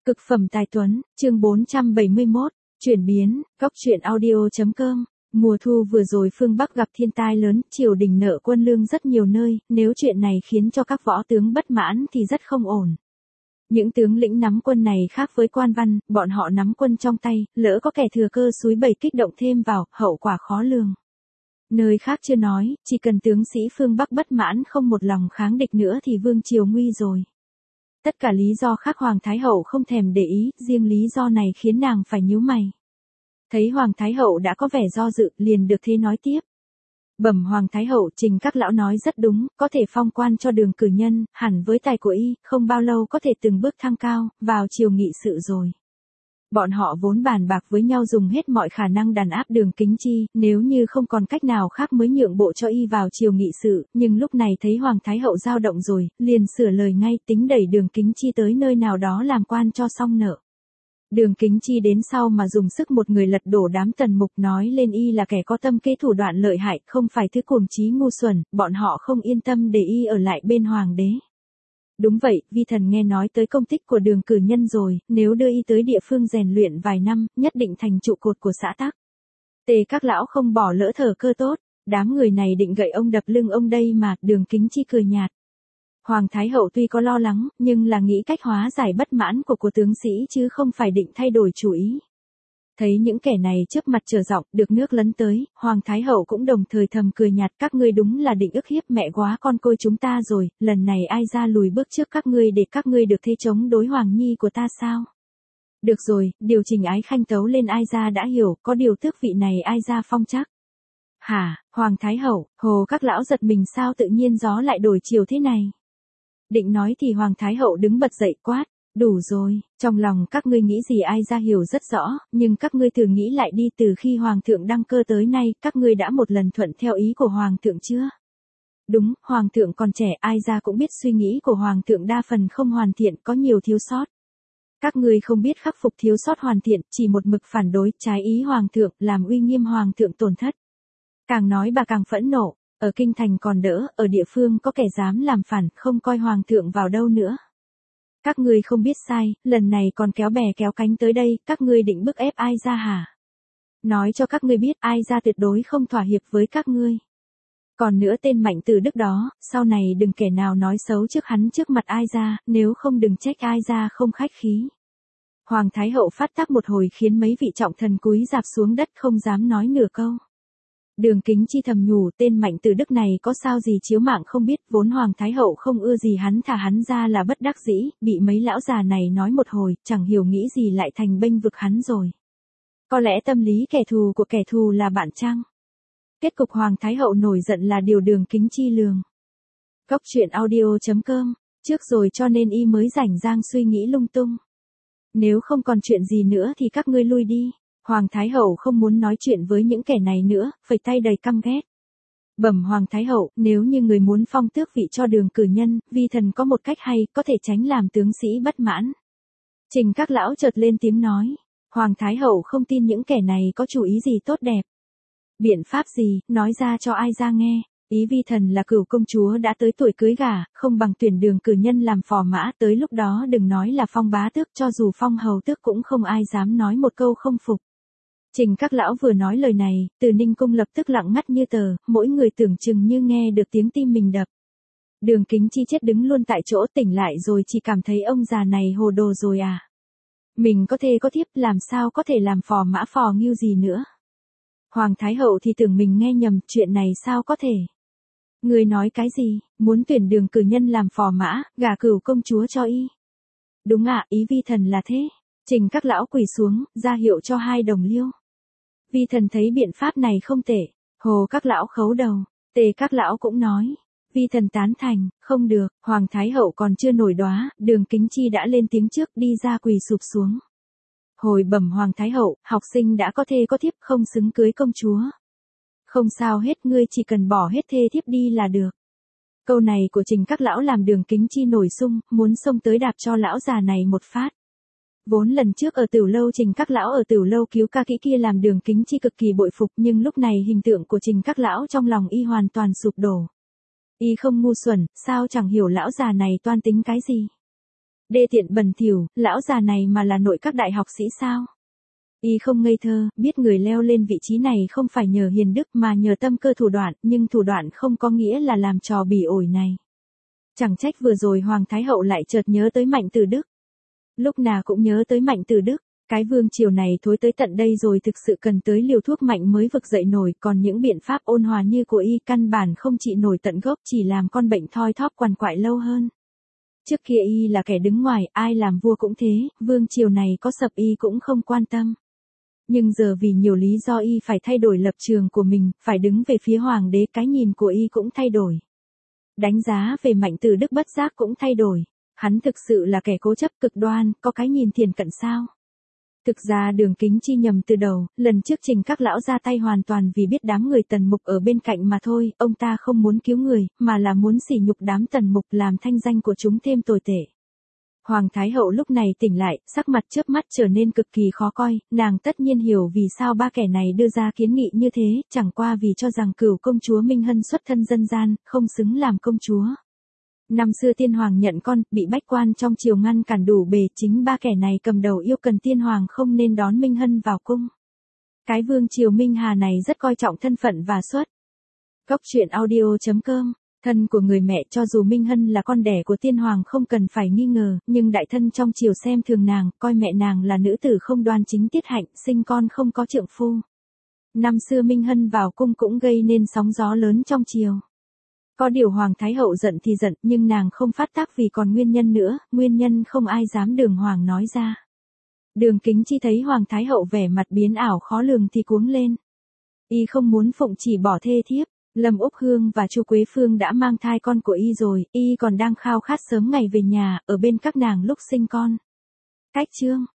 Cực phẩm tài tuấn, chương 471, chuyển biến, góc truyện audio.com. Mùa thu vừa rồi phương Bắc gặp thiên tai lớn, triều đình nợ quân lương rất nhiều nơi, nếu chuyện này khiến cho các võ tướng bất mãn thì rất không ổn. Những tướng lĩnh nắm quân này khác với quan văn, bọn họ nắm quân trong tay, lỡ có kẻ thừa cơ xúi bầy kích động thêm vào, hậu quả khó lường. Nơi khác chưa nói, chỉ cần tướng sĩ phương Bắc bất mãn không một lòng kháng địch nữa thì vương triều nguy rồi. Tất cả lý do khác Hoàng Thái Hậu không thèm để ý, riêng lý do này khiến nàng phải nhíu mày. Thấy Hoàng Thái Hậu đã có vẻ do dự, liền được thế nói tiếp. Bẩm Hoàng Thái Hậu, Trình các lão nói rất đúng, có thể phong quan cho Đường cử nhân, hẳn với tài của y, không bao lâu có thể từng bước thăng cao, vào triều nghị sự rồi. Bọn họ vốn bàn bạc với nhau dùng hết mọi khả năng đàn áp Đường Kính Chi, nếu như không còn cách nào khác mới nhượng bộ cho y vào triều nghị sự, nhưng lúc này thấy Hoàng Thái Hậu dao động rồi, liền sửa lời ngay, tính đẩy Đường Kính Chi tới nơi nào đó làm quan cho xong nợ. Đường Kính Chi đến sau mà dùng sức một người lật đổ đám tần mục, nói lên y là kẻ có tâm kế thủ đoạn lợi hại, không phải thứ cuồng trí ngu xuẩn, bọn họ không yên tâm để y ở lại bên hoàng đế. Đúng vậy, vi thần nghe nói tới công tích của Đường cử nhân rồi, nếu đưa y tới địa phương rèn luyện vài năm, nhất định thành trụ cột của xã tắc. Tề các lão không bỏ lỡ thời cơ tốt, đám người này định gậy ông đập lưng ông đây mà. Đường Kính Chi cười nhạt. Hoàng Thái Hậu tuy có lo lắng, nhưng là nghĩ cách hóa giải bất mãn của tướng sĩ chứ không phải định thay đổi chủ ý. Thấy những kẻ này trước mặt trở giọng, được nước lấn tới, Hoàng Thái Hậu cũng đồng thời thầm cười nhạt, các ngươi đúng là định ức hiếp mẹ quá con côi chúng ta rồi, lần này ai ra lùi bước trước các ngươi để các ngươi được thế chống đối Hoàng Nhi của ta sao? Được rồi, điều chỉnh ái khanh tấu lên ai ra đã hiểu, có điều tước vị này ai ra phong chắc. Hả, Hoàng Thái Hậu, hồ các lão giật mình sao tự nhiên gió lại đổi chiều thế này? Định nói thì Hoàng Thái Hậu đứng bật dậy quát, đủ rồi, trong lòng các ngươi nghĩ gì ai ra hiểu rất rõ, nhưng các ngươi thử nghĩ lại đi, từ khi Hoàng thượng đăng cơ tới nay, các ngươi đã một lần thuận theo ý của Hoàng thượng chưa? Đúng, Hoàng thượng còn trẻ, ai ra cũng biết suy nghĩ của Hoàng thượng đa phần không hoàn thiện, có nhiều thiếu sót. Các ngươi không biết khắc phục thiếu sót hoàn thiện, chỉ một mực phản đối, trái ý Hoàng thượng, làm uy nghiêm Hoàng thượng tổn thất. Càng nói bà càng phẫn nộ. Ở kinh thành còn đỡ, ở địa phương có kẻ dám làm phản, không coi Hoàng thượng vào đâu nữa. Các ngươi không biết sai, lần này còn kéo bè kéo cánh tới đây, các ngươi định bức ép ai ra hả? Nói cho các ngươi biết, ai ra tuyệt đối không thỏa hiệp với các ngươi. Còn nữa tên Mạnh Từ Đức đó, sau này đừng kẻ nào nói xấu trước hắn trước mặt ai ra, nếu không đừng trách ai ra không khách khí. Hoàng Thái Hậu phát tác một hồi khiến mấy vị trọng thần cúi rạp xuống đất không dám nói nửa câu. Đường Kính Chi thầm nhủ, tên Mạnh Từ Đức này có sao gì chiếu mạng không biết, vốn Hoàng Thái Hậu không ưa gì hắn, thả hắn ra là bất đắc dĩ, bị mấy lão già này nói một hồi, chẳng hiểu nghĩ gì lại thành bênh vực hắn rồi. Có lẽ tâm lý kẻ thù của kẻ thù là bạn chăng? Kết cục Hoàng Thái Hậu nổi giận là điều Đường Kính Chi lường. Góc truyện audio.com, trước rồi cho nên y mới rảnh rang suy nghĩ lung tung. Nếu không còn chuyện gì nữa thì các ngươi lui đi. Hoàng Thái Hậu không muốn nói chuyện với những kẻ này nữa, phẩy tay đầy căm ghét. Bẩm Hoàng Thái Hậu, nếu như người muốn phong tước vị cho Đường cử nhân, vi thần có một cách hay, có thể tránh làm tướng sĩ bất mãn. Trình các lão chợt lên tiếng nói. Hoàng Thái Hậu không tin những kẻ này có chủ ý gì tốt đẹp. Biện pháp gì, nói ra cho ai ra nghe. Ý vi thần là Cửu công chúa đã tới tuổi cưới gả, không bằng tuyển Đường cử nhân làm phò mã, tới lúc đó đừng nói là phong bá tước, cho dù phong hầu tước cũng không ai dám nói một câu không phục. Trình các lão vừa nói lời này, Từ Ninh cung lập tức lặng ngắt như tờ, mỗi người tưởng chừng như nghe được tiếng tim mình đập. Đường Kính Chi chết đứng luôn tại chỗ, tỉnh lại rồi chỉ cảm thấy ông già này hồ đồ rồi à. Mình có thê có thiếp, làm sao có thể làm phò mã phò ngưu gì nữa. Hoàng Thái Hậu thì tưởng mình nghe nhầm, chuyện này sao có thể. Người nói cái gì, muốn tuyển Đường cử nhân làm phò mã, gả Cửu công chúa cho y. Đúng ạ, ý vi thần là thế. Trình các lão quỳ xuống, ra hiệu cho hai đồng liêu. Vi thần thấy biện pháp này không tệ. Hồ các lão khấu đầu, Tề các lão cũng nói. Vi thần tán thành, không được, Hoàng Thái Hậu còn chưa nổi đoá, Đường Kính Chi đã lên tiếng trước, đi ra quỳ sụp xuống. Hồi bẩm Hoàng Thái Hậu, học sinh đã có thê có thiếp, không xứng cưới công chúa. Không sao hết, ngươi chỉ cần bỏ hết thê thiếp đi là được. Câu này của Trình các lão làm Đường Kính Chi nổi sung, muốn xông tới đạp cho lão già này một phát. Vốn lần trước ở Tửu lâu Trình các lão ở Tửu lâu cứu ca kỹ kia làm Đường Kính Chi cực kỳ bội phục, nhưng lúc này hình tượng của Trình các lão trong lòng y hoàn toàn sụp đổ. Y không ngu xuẩn, sao chẳng hiểu lão già này toan tính cái gì. Đê tiện bẩn thỉu, lão già này mà là nội các đại học sĩ sao? Y không ngây thơ, biết người leo lên vị trí này không phải nhờ hiền đức mà nhờ tâm cơ thủ đoạn, nhưng thủ đoạn không có nghĩa là làm trò bỉ ổi này. Chẳng trách vừa rồi Hoàng Thái Hậu lại chợt nhớ tới Mạnh Tử Đức. Lúc nào cũng nhớ tới Mạnh Tử Đức, cái vương triều này thối tới tận đây rồi thực sự cần tới liều thuốc mạnh mới vực dậy nổi, còn những biện pháp ôn hòa như của y căn bản không trị nổi tận gốc, chỉ làm con bệnh thoi thóp quằn quại lâu hơn. Trước kia y là kẻ đứng ngoài, ai làm vua cũng thế, vương triều này có sập y cũng không quan tâm. Nhưng giờ vì nhiều lý do y phải thay đổi lập trường của mình, phải đứng về phía hoàng đế, cái nhìn của y cũng thay đổi. Đánh giá về Mạnh Tử Đức bất giác cũng thay đổi. Hắn thực sự là kẻ cố chấp cực đoan, có cái nhìn thiền cận sao? Thực ra Đường Kính Chi nhầm từ đầu, lần trước Trình các lão ra tay hoàn toàn vì biết đám người Tần Mục ở bên cạnh mà thôi, ông ta không muốn cứu người, mà là muốn sỉ nhục đám Tần Mục làm thanh danh của chúng thêm tồi tệ. Hoàng Thái Hậu lúc này tỉnh lại, sắc mặt chớp mắt trở nên cực kỳ khó coi, nàng tất nhiên hiểu vì sao ba kẻ này đưa ra kiến nghị như thế, chẳng qua vì cho rằng Cửu công chúa Minh Hân xuất thân dân gian, không xứng làm công chúa. Năm xưa tiên hoàng nhận con, bị bách quan trong triều ngăn cản đủ bề, chính ba kẻ này cầm đầu yêu cần tiên hoàng không nên đón Minh Hân vào cung. Cái vương triều Minh Hà này rất coi trọng thân phận và xuất. Cốc truyện audio.com. Thân của người mẹ, cho dù Minh Hân là con đẻ của tiên hoàng không cần phải nghi ngờ, nhưng đại thân trong triều xem thường nàng, coi mẹ nàng là nữ tử không đoan chính tiết hạnh, sinh con không có trượng phu. Năm xưa Minh Hân vào cung cũng gây nên sóng gió lớn trong triều. Có điều Hoàng Thái Hậu giận thì giận, nhưng nàng không phát tác vì còn nguyên nhân nữa, nguyên nhân không ai dám Đường Hoàng nói ra. Đường Kính Chi thấy Hoàng Thái Hậu vẻ mặt biến ảo khó lường thì cuống lên. Y không muốn phụng chỉ bỏ thê thiếp, Lâm Úc Hương và Chu Quế Phương đã mang thai con của y rồi, y còn đang khao khát sớm ngày về nhà, ở bên các nàng lúc sinh con. Cách chương